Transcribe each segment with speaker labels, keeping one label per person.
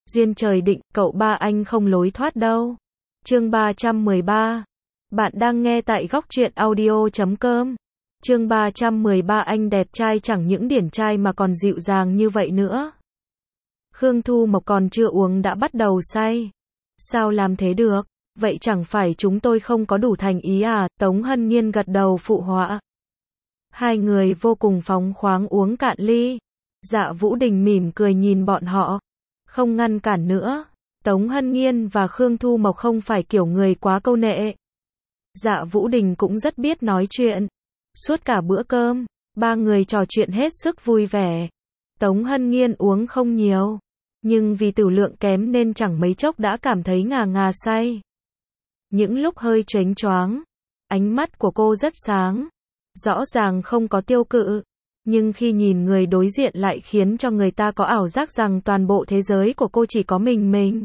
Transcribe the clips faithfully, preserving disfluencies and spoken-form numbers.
Speaker 1: Duyên trời định, cậu ba anh không lối thoát đâu. Chương ba trăm mười ba. Bạn đang nghe tại góc truyện audio chấm com. Chương ba trăm mười ba. Anh đẹp trai chẳng những điển trai mà còn dịu dàng như vậy nữa. Khương Thu Mộc còn chưa uống đã bắt đầu say. Sao làm thế được? Vậy chẳng phải chúng tôi không có đủ thành ý à? Tống Hân Nhiên gật đầu phụ họa. Hai người vô cùng phóng khoáng uống cạn ly. Dạ Vũ Đình mỉm cười nhìn bọn họ, không ngăn cản nữa. Tống Hân Nhiên và Khương Thu Mộc không phải kiểu người quá câu nệ. Dạ Vũ Đình cũng rất biết nói chuyện. Suốt cả bữa cơm, ba người trò chuyện hết sức vui vẻ. Tống Hân Nhiên uống không nhiều, nhưng vì tử lượng kém nên chẳng mấy chốc đã cảm thấy ngà ngà say. Những lúc hơi chếnh choáng, ánh mắt của cô rất sáng, rõ ràng không có tiêu cự, nhưng khi nhìn người đối diện lại khiến cho người ta có ảo giác rằng toàn bộ thế giới của cô chỉ có mình mình.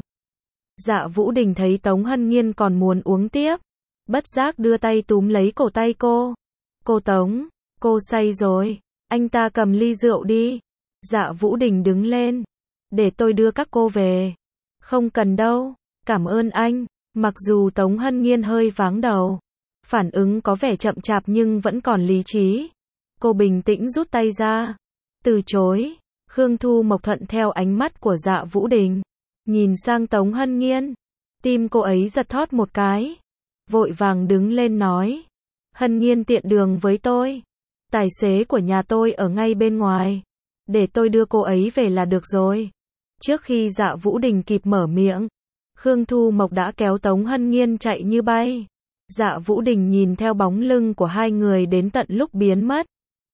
Speaker 1: Dạ Vũ Đình thấy Tống Hân Nhiên còn muốn uống tiếp, bất giác đưa tay túm lấy cổ tay cô. Cô Tống, cô say rồi, anh ta cầm ly rượu đi. Dạ Vũ Đình đứng lên, để tôi đưa các cô về. Không cần đâu, cảm ơn anh. Mặc dù Tống Hân Nhiên hơi váng đầu, phản ứng có vẻ chậm chạp nhưng vẫn còn lý trí. Cô bình tĩnh rút tay ra, từ chối. Khương Thu Mộc thuận theo ánh mắt của Dạ Vũ Đình, nhìn sang Tống Hân Nhiên. Tim cô ấy giật thót một cái, vội vàng đứng lên nói. Hân Nhiên tiện đường với tôi. Tài xế của nhà tôi ở ngay bên ngoài. Để tôi đưa cô ấy về là được rồi. Trước khi Dạ Vũ Đình kịp mở miệng, Khương Thu Mộc đã kéo Tống Hân Nhiên chạy như bay. Dạ Vũ Đình nhìn theo bóng lưng của hai người đến tận lúc biến mất.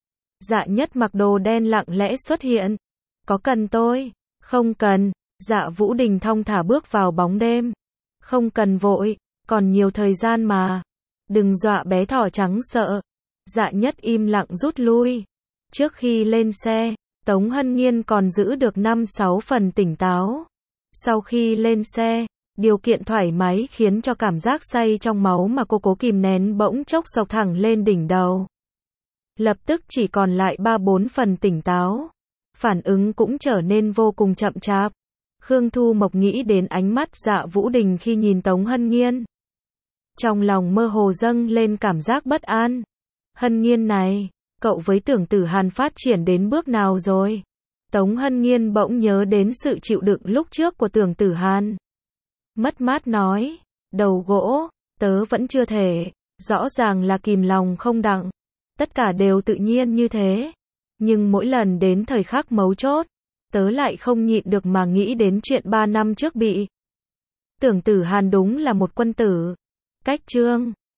Speaker 1: Dạ Nhất mặc đồ đen lặng lẽ xuất hiện. Có cần tôi? Không cần. Dạ Vũ Đình thong thả bước vào bóng đêm. Không cần vội, còn nhiều thời gian mà. Đừng dọa bé thỏ trắng sợ. Dạ Nhất im lặng rút lui. Trước khi lên xe, Tống Hân Nhiên còn giữ được năm sáu phần tỉnh táo. Sau khi lên xe, điều kiện thoải mái khiến cho cảm giác say trong máu mà cô cố kìm nén bỗng chốc xộc thẳng lên đỉnh đầu. Lập tức chỉ còn lại ba bốn phần tỉnh táo. Phản ứng cũng trở nên vô cùng chậm chạp. Khương Thu Mộc nghĩ đến ánh mắt Dạ Vũ Đình khi nhìn Tống Hân Nhiên. Trong lòng mơ hồ dâng lên cảm giác bất an. Hân Nhiên này, cậu với Tưởng Tử Hàn phát triển đến bước nào rồi? Tống Hân Nhiên bỗng nhớ đến sự chịu đựng lúc trước của Tưởng Tử Hàn. Mất mát nói, đầu gỗ, tớ vẫn chưa thể, rõ ràng là kìm lòng không đặng. Tất cả đều tự nhiên như thế. Nhưng mỗi lần đến thời khắc mấu chốt, tớ lại không nhịn được mà nghĩ đến chuyện ba năm trước bị. Tưởng Tử Hàn đúng là một quân tử. Cách chương